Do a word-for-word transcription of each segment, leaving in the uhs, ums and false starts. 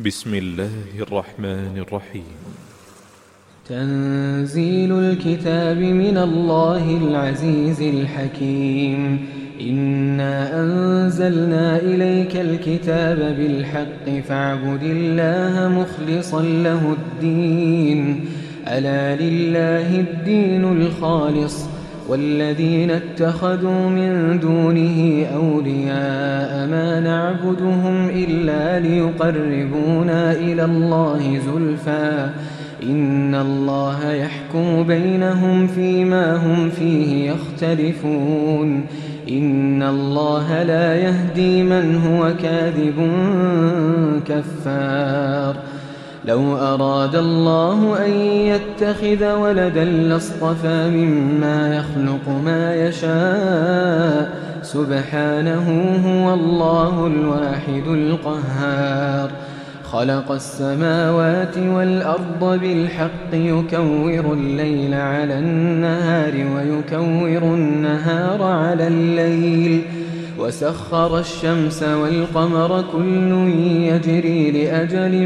بسم الله الرحمن الرحيم. تنزيل الكتاب من الله العزيز الحكيم. إنا أنزلنا إليك الكتاب بالحق فاعبد الله مخلصا له الدين. ألا لله الدين الخالص والذين اتخذوا من دونه أولياء ما نعبدهم إلا ليقربونا إلى الله زلفى إن الله يحكم بينهم فيما هم فيه يختلفون. إن الله لا يهدي من هو كاذب كفار. لو أراد الله أن يتخذ ولدا لاصطفى مما يخلق ما يشاء سبحانه هو الله الواحد القهار. خلق السماوات والأرض بالحق يكور الليل على النهار ويكور النهار على الليل وسخر الشمس والقمر كل يجري لأجل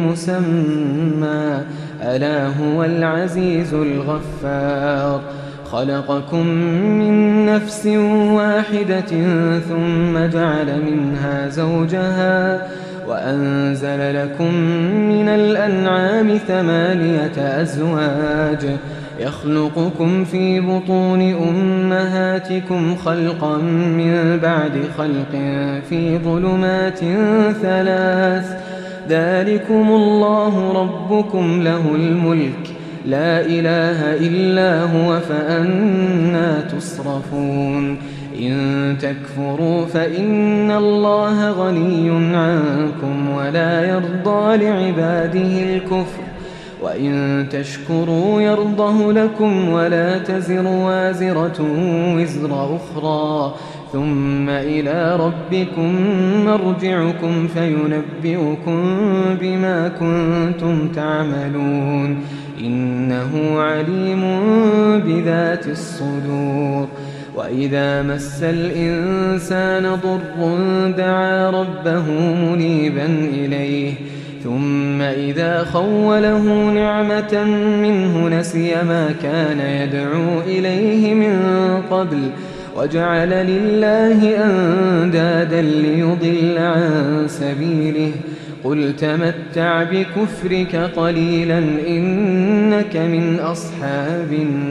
مسمى ألا هو العزيز الغفار. خلقكم من نفس واحدة ثم جعل منها زوجها وأنزل لكم من الأنعام ثمانية أزواج يخلقكم في بطون أمهاتكم خلقا من بعد خلق في ظلمات ثلاث ذلكم الله ربكم له الملك لا إله إلا هو فأنى تصرفون. إن تكفروا فإن الله غني عنكم ولا يرضى لعباده الكفر وإن تشكروا يرضه لكم ولا تزر وازرة وزر أخرى ثم إلى ربكم مرجعكم فينبئكم بما كنتم تعملون إنه عليم بذات الصدور. وإذا مس الإنسان ضر دعا ربه منيبا إليه ثم إذا خوله نعمة منه نسي ما كان يدعو إليه من قبل وجعل لله أندادا ليضل عن سبيله قل تمتع بكفرك قليلا إنك من أصحاب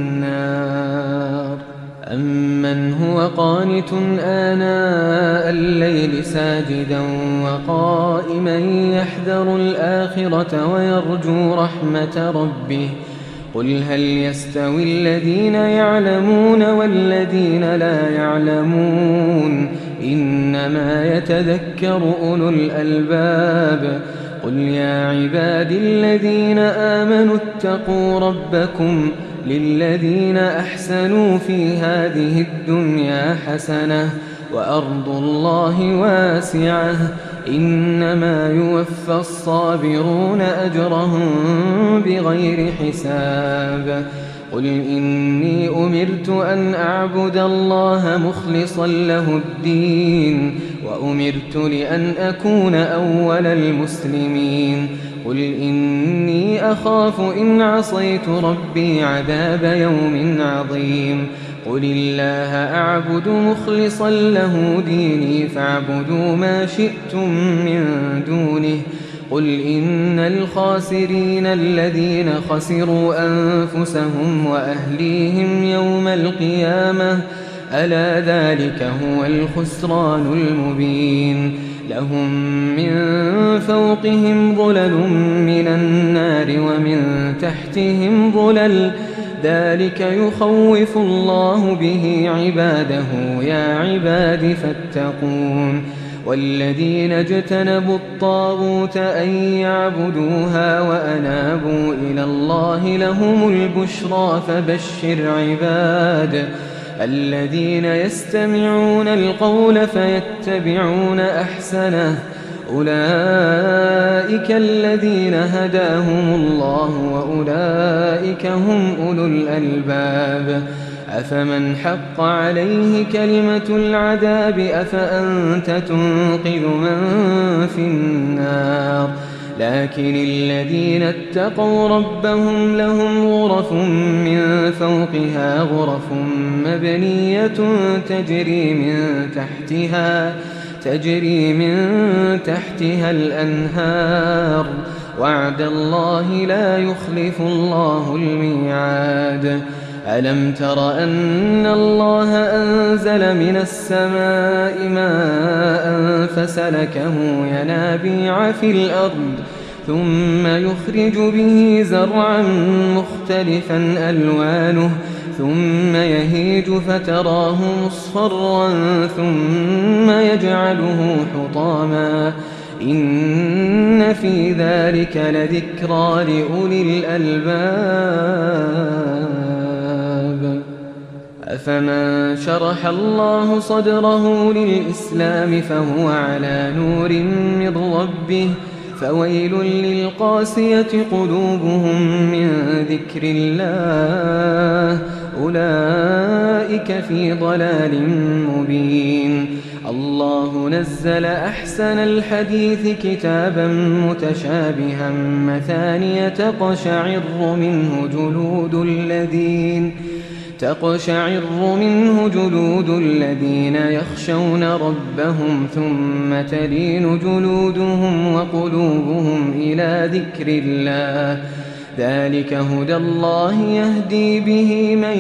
النار. أمن هو قانت آناء الليل ساجدا وقائما يحذر الآخرة ويرجو رحمة ربه قل هل يستوي الذين يعلمون والذين لا يعلمون إنما يتذكر أولو الألباب. قل يا عبادي الذين آمنوا اتقوا ربكم للذين أحسنوا في هذه الدنيا حسنة وأرض الله واسعة إنما يوفى الصابرون أجرهم بغير حساب. قل إني أمرت أن أعبد الله مخلصا له الدين وأمرت لأن أكون أول المسلمين. قل إني أخاف إن عصيت ربي عذاب يوم عظيم. قل الله أعبد مخلصا له ديني فاعبدوا ما شئتم من دونه. قل إن الخاسرين الذين خسروا أنفسهم وأهليهم يوم القيامة ألا ذلك هو الخسران المبين. لهم من فوقهم ظلل من النار ومن تحتهم ظلل ذلك يخوف الله به عباده يا عباد فاتقون. والذين اجتنبوا الطاغوت أن يعبدوها وأنابوا إلى الله لهم البشرى فبشر عباد الذين يستمعون القول فيتبعون أحسنه أولئك الذين هداهم الله وأولئك هم أولو الألباب. أفمن حق عليه كلمة العذاب أفأنت تنقذ من في النار لكن الذين اتقوا ربهم لهم غرف من فوقها غرف مبنية تجري من تحتها تجري من تحتها الأنهار وعد الله لا يخلف الله الميعاد. ألم تر أن الله أنزل من السماء ماء فسلكه ينابيع في الأرض ثم يخرج به زرعا مختلفا ألوانه ثم يهيج فتراه مصفرا ثم يجعله حطاما إن في ذلك لذكرى لأولي الألباب. أفمن شرح الله صدره للإسلام فهو على نور من ربه فويل للقاسية قلوبهم من ذكر الله أولئك في ضلال مبين. الله نزل أحسن الحديث كتابا متشابها مثانية تقشعر منه جلود الذين تقشعر منه جلود الذين يخشون ربهم ثم تلين جلودهم وقلوبهم إلى ذكر الله ذلك هدى الله يهدي به من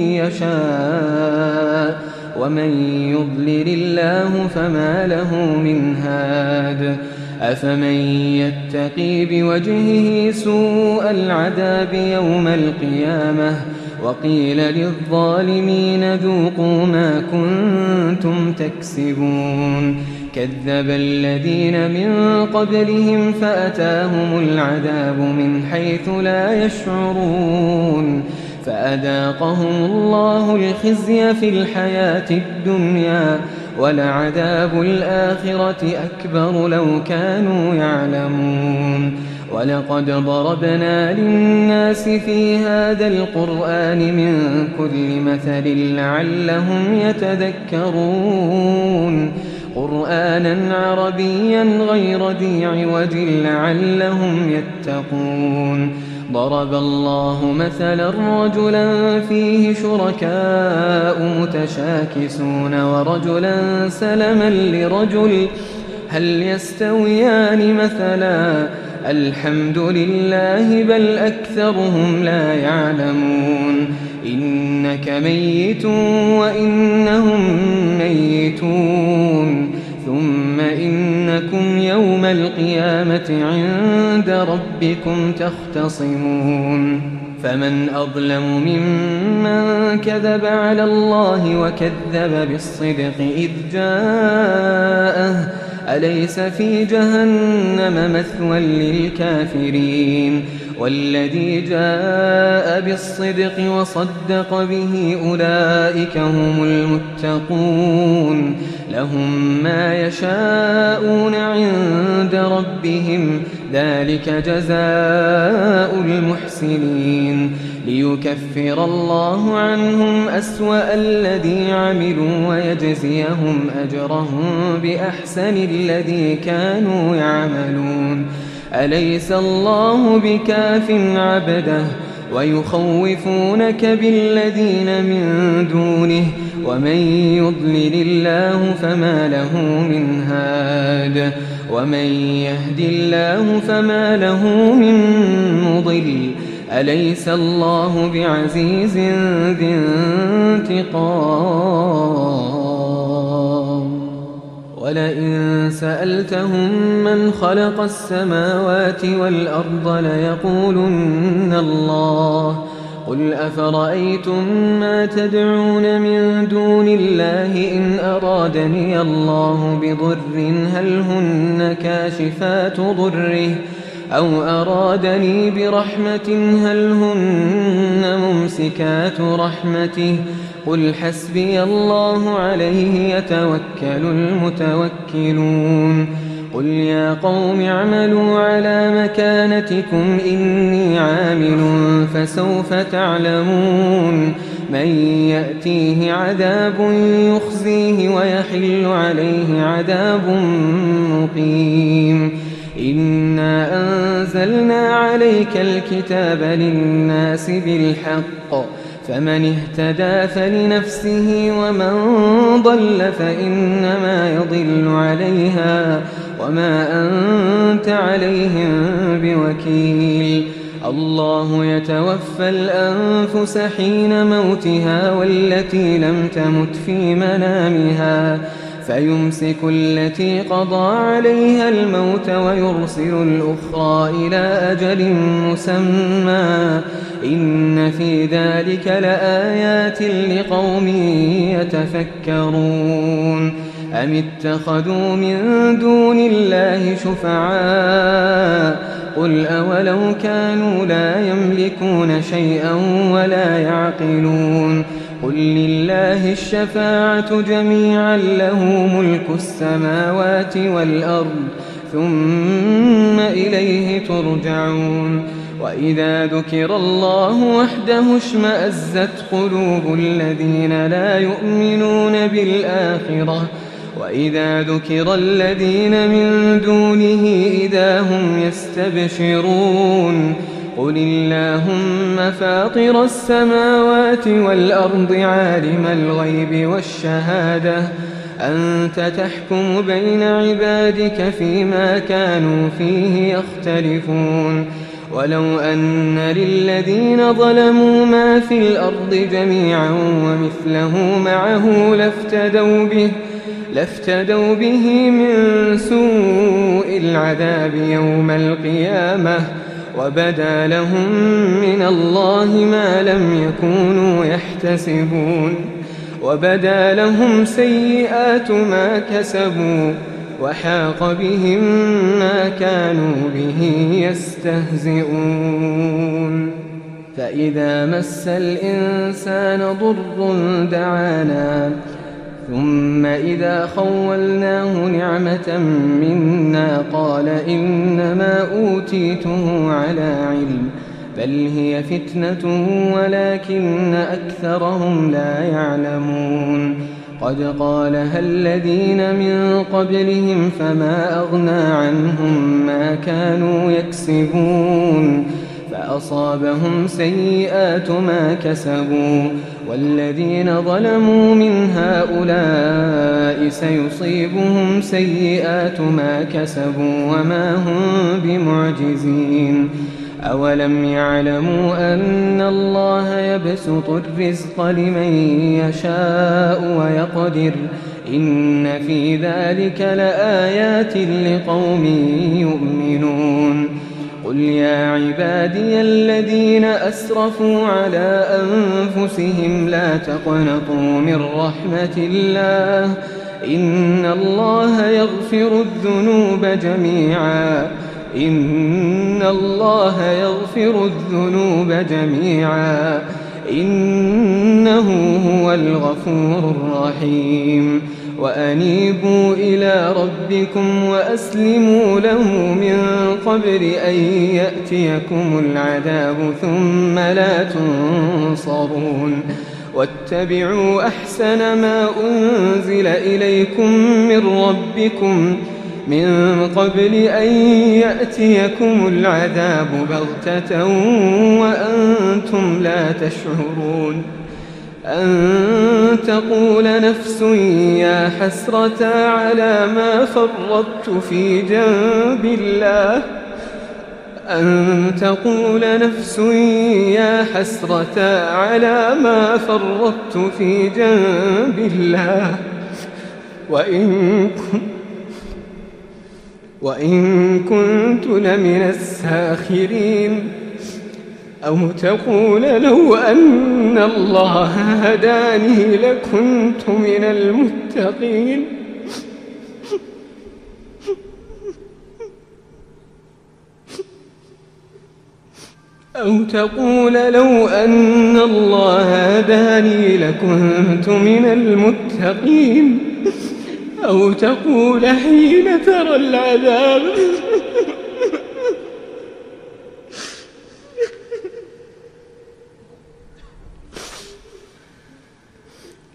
يشاء ومن يضلل الله فما له من هاد. أفمن يتقي بوجهه سوء العذاب يوم القيامة وقيل للظالمين ذوقوا ما كنتم تكسبون. كذب الذين من قبلهم فأتاهم العذاب من حيث لا يشعرون فأذاقهم الله الخزي في الحياة الدنيا ولعذاب الآخرة أكبر لو كانوا يعلمون. ولقد ضربنا للناس في هذا القرآن من كل مثل لعلهم يتذكرون قرآنا عربيا غير ذي عوج لعلهم يتقون. ضرب الله مثلا رجلا فيه شركاء متشاكسون ورجلا سلما لرجل هل يستويان مثلا الحمد لله بل أكثرهم لا يعلمون. إنك ميت وإنهم ميتون ثم إنكم يوم القيامة عند ربكم تختصمون. فمن أظلم ممن كذب على الله وكذب بالصدق إذ جاءه أليس في جهنم مثوى للكافرين. والذي جاء بالصدق وصدق به أولئك هم المتقون لهم ما يشاءون عند ربهم ذلك جزاء المحسنين. ليكفر الله عنهم أسوأ الذي عملوا ويجزيهم أجرهم بأحسن الذي كانوا يعملون. أليس الله بكاف عبده ويخوفونك بالذين من دونه ومن يضلل الله فما له من هاد ومن يهد الله فما له من مضل. أليس الله بعزيز ذي انتقام. ولئن سألتهم من خلق السماوات والأرض ليقولن الله قل أفرأيتم ما تدعون من دون الله إن أرادني الله بضر هل هن كاشفات ضره أو أرادني برحمة هل هن ممسكات رحمته قل حسبي الله عليه يتوكل المتوكلون. قل يا قوم اعملوا على مكانتكم إني عامل فسوف تعلمون من يأتيه عذاب يخزيه ويحل عليه عذاب مقيم. إنا أنزلنا عليك الكتاب للناس بالحق فمن اهتدى فلنفسه ومن ضل فإنما يضل عليها وما أنت عليهم بوكيل. الله يتوفى الأنفس حين موتها والتي لم تمت في منامها فيمسك التي قضى عليها الموت ويرسل الأخرى إلى أجل مسمى إن في ذلك لآيات لقوم يتفكرون. أم اتخذوا من دون الله شفعاء قل أولو كانوا لا يملكون شيئا ولا يعقلون قل لله الشفاعة جميعا له ملك السماوات والأرض ثم إليه ترجعون. وإذا ذكر الله وحده اشمأزت قلوب الذين لا يؤمنون بالآخرة وإذا ذكر الذين من دونه إذا هم يستبشرون. قل اللهم فاطر السماوات والأرض عالم الغيب والشهادة أنت تحكم بين عبادك فيما كانوا فيه يختلفون. ولو أن للذين ظلموا ما في الأرض جميعا ومثله معه لافتدوا به لافتدوا به من سوء العذاب يوم القيامة وبدا لهم من الله ما لم يكونوا يحتسبون وبدا لهم سيئات ما كسبوا وحاق بهم ما كانوا به يستهزئون. فإذا مس الإنسان ضر دعانا ثم إذا خولناه نعمة منا قال إنما أوتيته على علم بل هي فتنة ولكن أكثرهم لا يعلمون. قد قالها الذين من قبلهم فما أغنى عنهم ما كانوا يكسبون فأصابهم سيئات ما كسبوا والذين ظلموا من هؤلاء سيصيبهم سيئات ما كسبوا وما هم بمعجزين. أولم يعلموا أن الله يبسط الرزق لمن يشاء ويقدر إن في ذلك لآيات لقوم يؤمنون. قل يا عبادي الذين أسرفوا على أنفسهم لا تقنطوا من رحمة الله إن الله يغفر الذنوب جميعا إن الله يغفر الذنوب جميعا إنه هو الغفور الرحيم. وأنيبوا إلى ربكم وأسلموا له من قبل أن يأتيكم العذاب ثم لا تنصرون. واتبعوا أحسن ما أنزل إليكم من ربكم من قبل أن يأتيكم العذاب بغتة وأنتم لا تشعرون أن تقول نفس يا حسرة على ما فرطت في جنب الله أن تقول نفس يا حسرة على ما فرطت في جنب الله وإن وإن كنت لمن الساخرين أو تقول لو أن الله هداني لكنت من المتقين أو تقول لو أن الله هداني لكنت من المتقين أو تقول حين ترى العذاب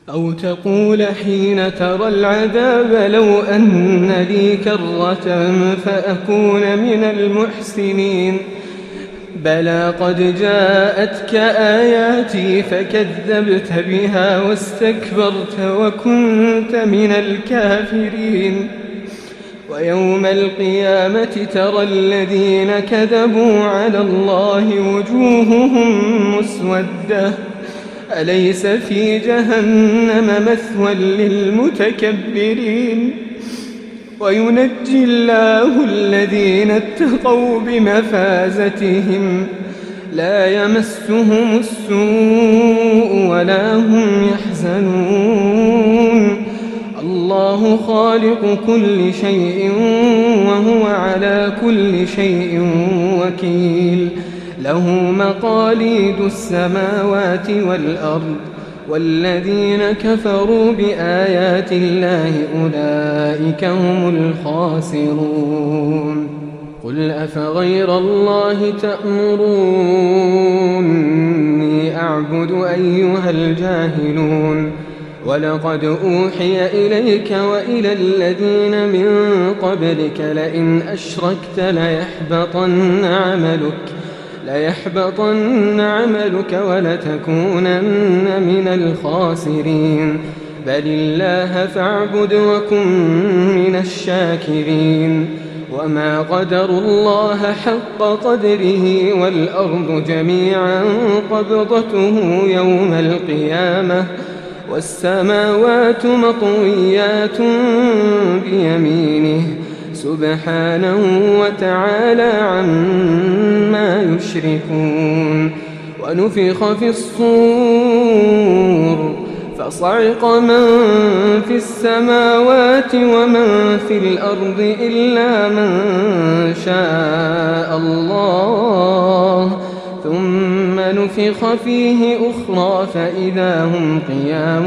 أو تقول حين ترى العذاب لو أن لي كرة فأكون من المحسنين بلى قد جاءتك آياتي فكذبت بها واستكبرت وكنت من الكافرين ويوم القيامة ترى الذين كذبوا على الله وجوههم مسودة أليس في جهنم مثوى للمتكبرين وينجي الله الذين اتقوا بمفازتهم لا يمسهم السوء ولا هم يحزنون الله خالق كل شيء وهو على كل شيء وكيل له مقاليد السماوات والأرض والذين كفروا بآيات الله أولئك هم الخاسرون قل أفغير الله تأمروني أعبد أيها الجاهلون ولقد أوحي إليك وإلى الذين من قبلك لئن أشركت ليحبطن عملك ليحبطن عملك ولتكونن من الخاسرين بل الله فاعبد وكن من الشاكرين وما قدروا الله حق قدره والأرض جميعا قبضته يوم القيامة والسماوات مطويات بيمينه سبحانه وتعالى عما يشركون ونفخ في الصور فصعق من في السماوات ومن في الأرض إلا من شاء الله ثم نفخ فيه أخرى فإذا هم قيام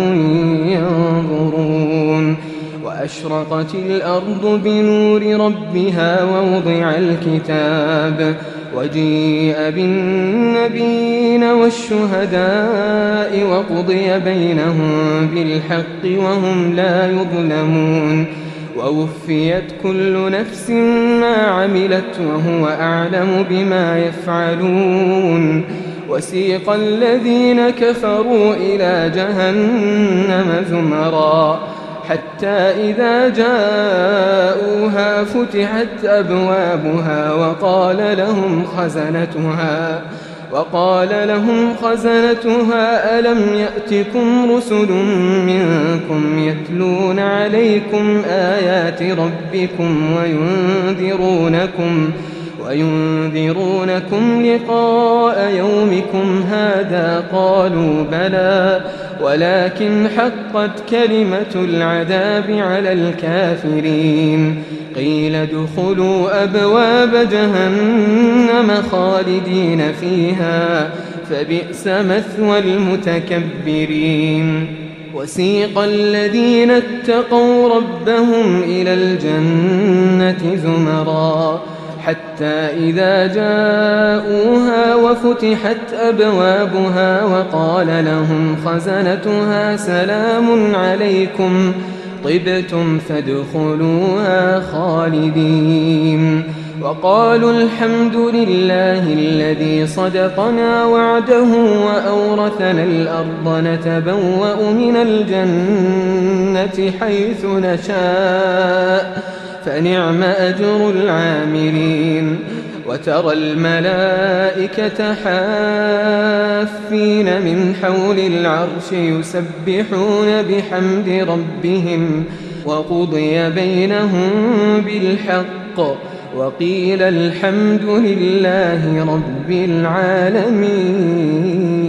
ينظرون وأشرقت الأرض بنور ربها ووضع الكتاب وجيء بالنبيين والشهداء وقضي بينهم بالحق وهم لا يظلمون ووفيت كل نفس ما عملت وهو أعلم بما يفعلون وسيق الذين كفروا إلى جهنم زمرا حتى إذا جاءوها فتحت أبوابها وقال لهم خزنتها وقال لهم خزنتها ألم يأتكم رسل منكم يتلون عليكم آيات ربكم وينذرونكم وينذرونكم لقاء يومكم هذا قالوا بلى ولكن حقت كلمة العذاب على الكافرين قيل ادخلوا أبواب جهنم خالدين فيها فبئس مثوى المتكبرين وسيق الذين اتقوا ربهم إلى الجنة زمرا حتى إذا جاءوها وفتحت أبوابها وقال لهم خزنتها سلام عليكم طبتم فادخلوها خالدين وقالوا الحمد لله الذي صدقنا وعده وأورثنا الأرض نتبوأ من الجنة حيث نشاء فنعم أجر العاملين وترى الملائكة حافين من حول العرش يسبحون بحمد ربهم وقضي بينهم بالحق وقيل الحمد لله رب العالمين.